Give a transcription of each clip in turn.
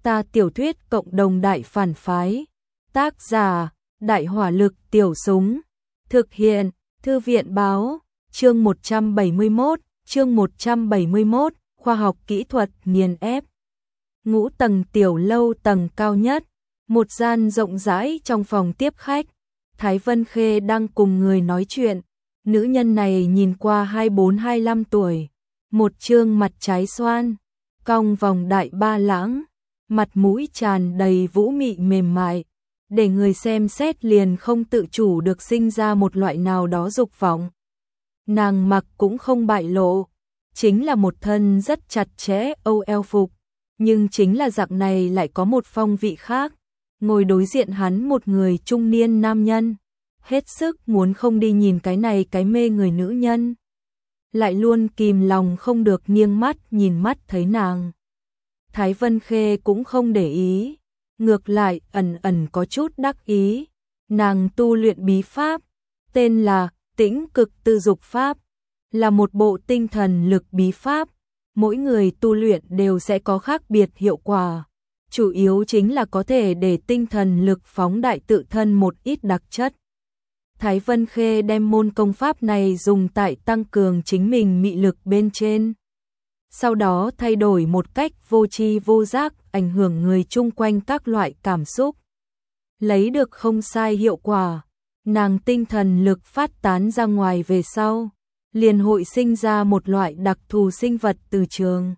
Ta tiểu thuyết cộng đồng đại phản phái. Tác giả: Đại hỏa lực tiểu súng. Thực hiện: Thư viện báo. Chương 171, khoa học kỹ thuật nghiền ép. Ngũ tầng tiểu lâu tầng cao nhất, một gian rộng rãi trong phòng tiếp khách. Thái Vân Khê đang cùng người nói chuyện. Nữ nhân này nhìn qua 24-25 tuổi, một trương mặt trái xoan, cong vòng đại ba lãng, mặt mũi tràn đầy vũ mị mềm mại, để người xem xét liền không tự chủ được sinh ra một loại nào đó dục vọng. Nàng mặc cũng không bại lộ, chính là một thân rất chặt chẽ âu eo phục, nhưng chính là dạng này lại có một phong vị khác. Ngồi đối diện hắn một người trung niên nam nhân, hết sức muốn không đi nhìn cái này cái mê người nữ nhân, lại luôn kìm lòng không được nghiêng mắt nhìn mắt thấy nàng. Thái Vân Khê cũng không để ý, ngược lại ẩn ẩn có chút đắc ý. Nàng tu luyện bí pháp, tên là Tĩnh Cực Tư Dục Pháp, là một bộ tinh thần lực bí pháp. Mỗi người tu luyện đều sẽ có khác biệt hiệu quả, chủ yếu chính là có thể để tinh thần lực phóng đại tự thân một ít đặc chất. Thái Vân Khê đem môn công pháp này dùng tại tăng cường chính mình mị lực bên trên, sau đó thay đổi một cách vô tri vô giác ảnh hưởng người chung quanh các loại cảm xúc. Lấy được không sai hiệu quả, nàng tinh thần lực phát tán ra ngoài về sau, liền hội sinh ra một loại đặc thù sinh vật từ trường,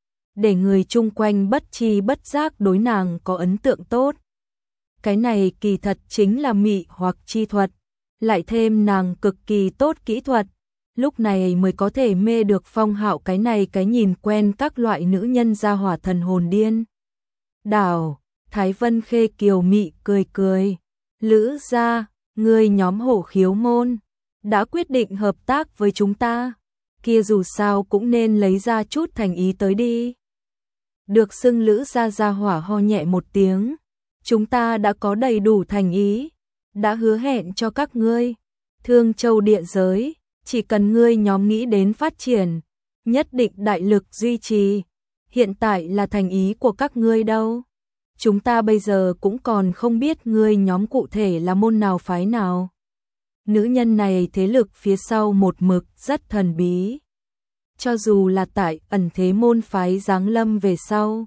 để người chung quanh bất tri bất giác đối nàng có ấn tượng tốt. Cái này kỳ thật chính là mị hoặc chi thuật, lại thêm nàng cực kỳ tốt kỹ thuật, lúc này mới có thể mê được Phong Hạo cái này cái nhìn quen các loại nữ nhân ra hỏa thần hồn điên đảo. Thái Vân Khê kiều mị cười cười, Lữ gia, người nhóm Hổ Khiếu môn đã quyết định hợp tác với chúng ta, kia dù sao cũng nên lấy ra chút thành ý tới đi. Được xưng Lữ gia hỏa ho nhẹ một tiếng, chúng ta đã có đầy đủ thành ý, đã hứa hẹn cho các ngươi Thương Châu địa giới, chỉ cần ngươi nhóm nghĩ đến phát triển, nhất định đại lực duy trì. Hiện tại là thành ý của các ngươi đâu, chúng ta bây giờ cũng còn không biết ngươi nhóm cụ thể là môn nào phái nào. Nữ nhân này thế lực phía sau một mực rất thần bí, cho dù là tại ẩn thế môn phái giáng lâm về sau,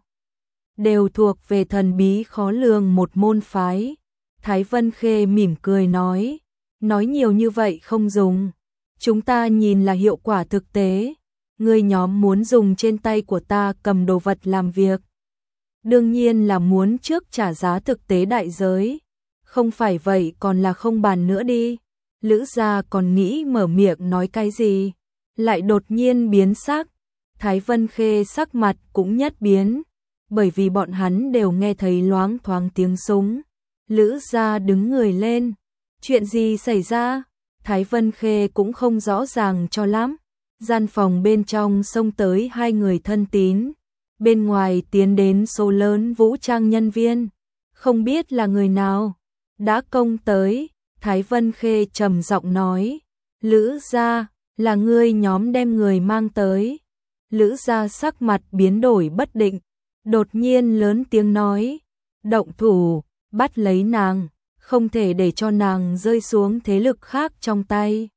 đều thuộc về thần bí khó lường một môn phái. Thái Vân Khê mỉm cười nói nhiều như vậy không dùng, chúng ta nhìn là hiệu quả thực tế. Ngươi nhóm muốn dùng trên tay của ta cầm đồ vật làm việc, đương nhiên là muốn trước trả giá thực tế đại giới, không phải vậy còn là không bàn nữa đi. Lữ gia còn nghĩ mở miệng nói cái gì, lại đột nhiên biến sắc. Thái Vân Khê sắc mặt cũng nhất biến, bởi vì bọn hắn đều nghe thấy loáng thoáng tiếng súng. Lữ gia đứng người lên, chuyện gì xảy ra? Thái Vân Khê cũng không rõ ràng cho lắm. Gian phòng bên trong xông tới hai người thân tín, bên ngoài tiến đến số lớn vũ trang nhân viên, không biết là người nào đã công tới. Thái Vân Khê trầm giọng nói, Lữ gia, là ngươi nhóm đem người mang tới. Lữ gia sắc mặt biến đổi bất định, đột nhiên lớn tiếng nói, động thủ, bắt lấy nàng, không thể để cho nàng rơi xuống thế lực khác trong tay.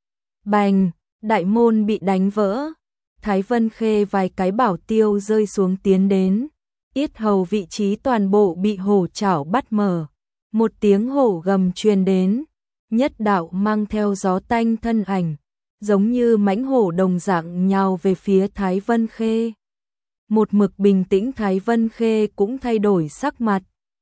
Bành, đại môn bị đánh vỡ. Thái Vân Khê vài cái bảo tiêu rơi xuống tiến đến, yết hầu vị trí toàn bộ bị hổ chảo bắt mở. Một tiếng hổ gầm truyền đến, nhất đạo mang theo gió tanh thân ảnh, giống như mãnh hổ đồng dạng nhào về phía Thái Vân Khê. Một mực bình tĩnh Thái Vân Khê cũng thay đổi sắc mặt.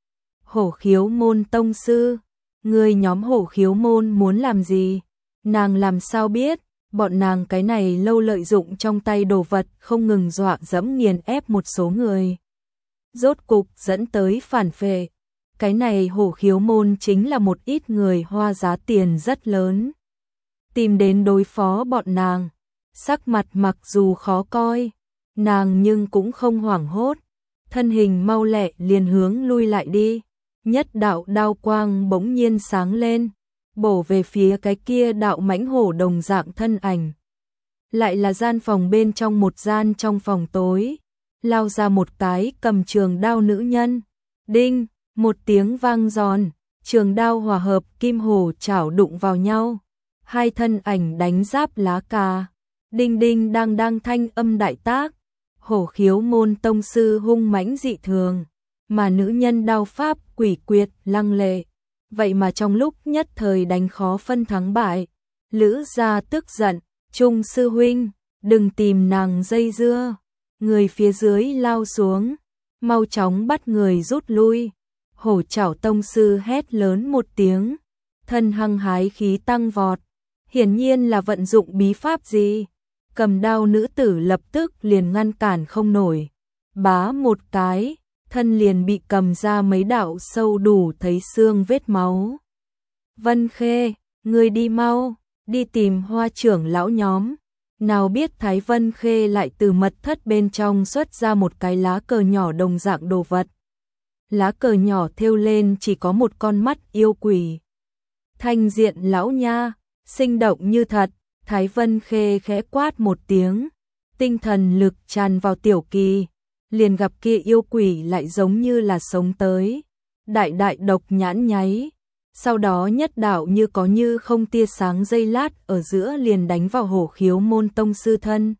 Hổ Khiếu môn tông sư, người nhóm Hổ Khiếu môn muốn làm gì? Nàng làm sao biết? Bọn nàng cái này lâu lợi dụng trong tay đồ vật không ngừng dọa dẫm nghiền ép một số người, rốt cục dẫn tới phản phệ. Cái này Hổ Khiếu môn chính là một ít người hoa giá tiền rất lớn tìm đến đối phó bọn nàng. Sắc mặt mặc dù khó coi, nàng nhưng cũng không hoảng hốt, thân hình mau lẹ liền hướng lui lại đi. Nhất đạo đao quang bỗng nhiên sáng lên, bổ về phía cái kia đạo mãnh hổ đồng dạng thân ảnh. Lại là gian phòng bên trong một gian trong phòng tối, lao ra một cái cầm trường đao nữ nhân. Đinh, một tiếng vang giòn, trường đao hòa hợp kim hổ chảo đụng vào nhau. Hai thân ảnh đánh giáp lá cà. Đinh đinh đang đang thanh âm đại tác. Hổ khiếu môn tông sư hung mãnh dị thường, mà nữ nhân đao pháp quỷ quyệt lăng lệ. Vậy mà trong lúc nhất thời đánh khó phân thắng bại. Lữ gia tức giận, Trung sư huynh, đừng tìm nàng dây dưa. Người phía dưới lao xuống, mau chóng bắt người rút lui. Hổ chảo tông sư hét lớn một tiếng, thân hăng hái khí tăng vọt. Hiển nhiên là vận dụng bí pháp gì. Cầm đao nữ tử lập tức liền ngăn cản không nổi. Bá một cái, thân liền bị cầm ra mấy đạo sâu đủ thấy xương vết máu. Vân Khê, người đi mau, đi tìm Hoa trưởng lão nhóm. Nào biết Thái Vân Khê lại từ mật thất bên trong xuất ra một cái lá cờ nhỏ đồng dạng đồ vật. Lá cờ nhỏ thêu lên chỉ có một con mắt yêu quỷ. Thanh diện lão nha, sinh động như thật. Thái Vân Khê khẽ quát một tiếng, tinh thần lực tràn vào Tiểu Kỳ, liền gặp kia yêu quỷ lại giống như là sống tới. Đại đại độc nhãn nháy, sau đó nhất đạo như có như không tia sáng giây lát ở giữa liền đánh vào hổ khiếu môn tông sư thân.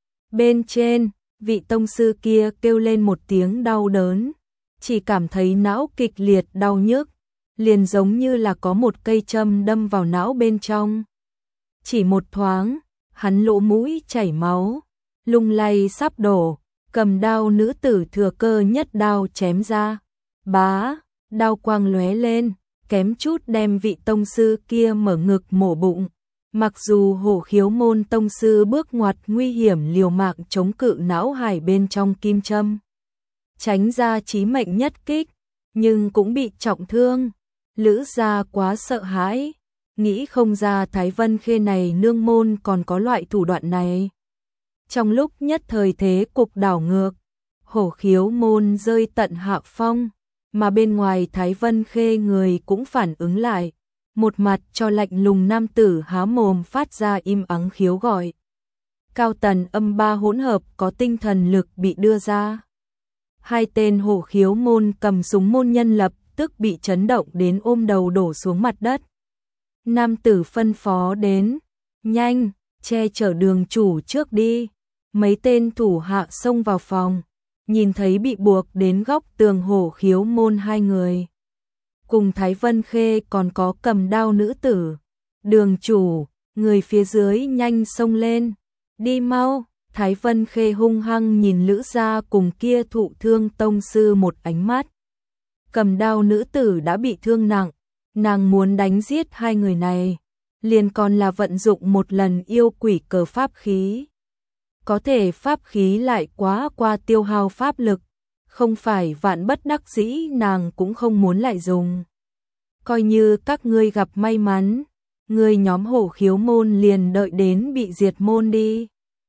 Bên trên, vị tông sư kia kêu lên một tiếng đau đớn, chỉ cảm thấy não kịch liệt đau nhức, liền giống như là có một cây châm đâm vào não bên trong. Chỉ một thoáng, hắn lỗ mũi chảy máu, lung lay sắp đổ, cầm đao nữ tử thừa cơ nhất đao chém ra. Bá, đao quang lóe lên, kém chút đem vị tông sư kia mở ngực mổ bụng. Mặc dù hổ khiếu môn tông sư bước ngoặt nguy hiểm liều mạng chống cự não hải bên trong kim châm, tránh ra chí mệnh nhất kích, nhưng cũng bị trọng thương. Lữ gia quá sợ hãi, nghĩ không ra Thái Vân Khê này nương môn còn có loại thủ đoạn này. Trong lúc nhất thời thế cục đảo ngược, hổ khiếu môn rơi tận hạ phong, mà bên ngoài Thái Vân Khê người cũng phản ứng lại, một mặt cho lạnh lùng nam tử há mồm phát ra im ắng khiếu gọi. Cao tần âm ba hỗn hợp có tinh thần lực bị đưa ra. Hai tên hổ khiếu môn cầm súng môn nhân lập tức bị chấn động đến ôm đầu đổ xuống mặt đất. Nam tử phân phó đến, nhanh, che chở đường chủ trước đi. Mấy tên thủ hạ xông vào phòng, nhìn thấy bị buộc đến góc tường hổ khiếu môn hai người. Cùng Thái Vân Khê còn có cầm đao nữ tử. Đường chủ, người phía dưới nhanh xông lên, đi mau. Thái Vân Khê hung hăng nhìn Lữ gia cùng kia thụ thương tông sư một ánh mắt. Cầm đao nữ tử đã bị thương nặng, nàng muốn đánh giết hai người này, liền còn là vận dụng một lần yêu quỷ cờ pháp khí. Có thể pháp khí lại quá qua tiêu hao pháp lực, không phải vạn bất đắc dĩ nàng cũng không muốn lại dùng. Coi như các ngươi gặp may mắn, người nhóm hổ khiếu môn liền đợi đến bị diệt môn đi.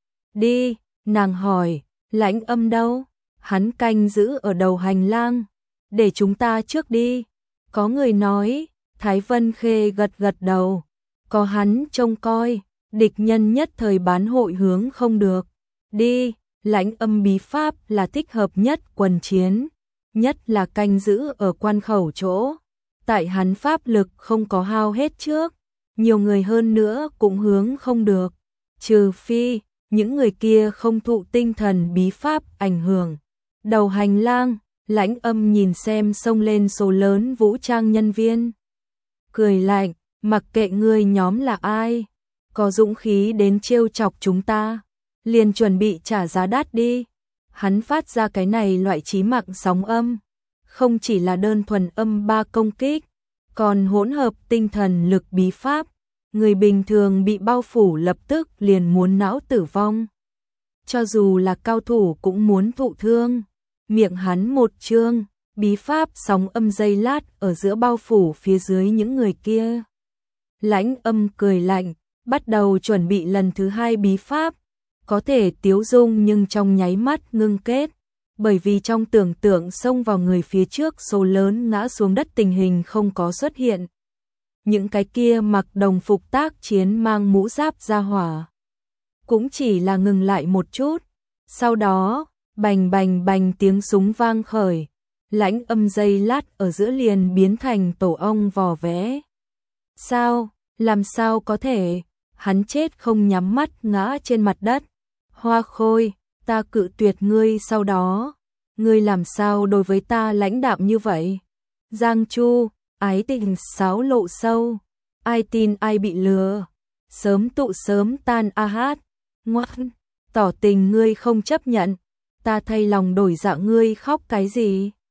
Đi, nàng hỏi, Lãnh Âm đâu? Hắn canh giữ ở đầu hành lang, để chúng ta trước đi. Có người nói, Thái Vân Khê gật gật đầu, có hắn trông coi, địch nhân nhất thời bán hội hướng không được. Đi, Lãnh Âm bí pháp là thích hợp nhất quần chiến, nhất là canh giữ ở quan khẩu chỗ. Tại hắn pháp lực không có hao hết trước, nhiều người hơn nữa cũng hướng không được, trừ phi những người kia không thụ tinh thần bí pháp ảnh hưởng. Đầu hành lang, Lãnh Âm nhìn xem xông lên số lớn vũ trang nhân viên, cười lạnh, mặc kệ ngươi nhóm là ai, có dũng khí đến trêu chọc chúng ta, liền chuẩn bị trả giá đắt đi. Hắn phát ra cái này loại chí mạng sóng âm, không chỉ là đơn thuần âm ba công kích, còn hỗn hợp tinh thần lực bí pháp, người bình thường bị bao phủ lập tức liền muốn não tử vong. Cho dù là cao thủ cũng muốn thụ thương. Miệng hắn một trương, bí pháp sóng âm giây lát ở giữa bao phủ phía dưới những người kia. Lãnh Âm cười lạnh, bắt đầu chuẩn bị lần thứ hai bí pháp, có thể tiếu dung nhưng trong nháy mắt ngưng kết, bởi vì trong tưởng tượng xông vào người phía trước số lớn ngã xuống đất tình hình không có xuất hiện. Những cái kia mặc đồng phục tác chiến mang mũ giáp ra hỏa, cũng chỉ là ngừng lại một chút, sau đó Bành bành bành tiếng súng vang khởi, lãnh âm giây lát ở giữa liền biến thành tổ ong vò vẽ. Sao, làm sao có thể, hắn chết không nhắm mắt ngã trên mặt đất. Hoa Khôi, ta cự tuyệt ngươi sau đó, ngươi làm sao đối với ta lãnh đạm như vậy? Giang Chu, ái tình sáo lộ sâu, ai tin ai bị lừa, sớm tụ sớm tan a hát, ngoan, tỏ tình ngươi không chấp nhận, ta thay lòng đổi dạ ngươi khóc cái gì?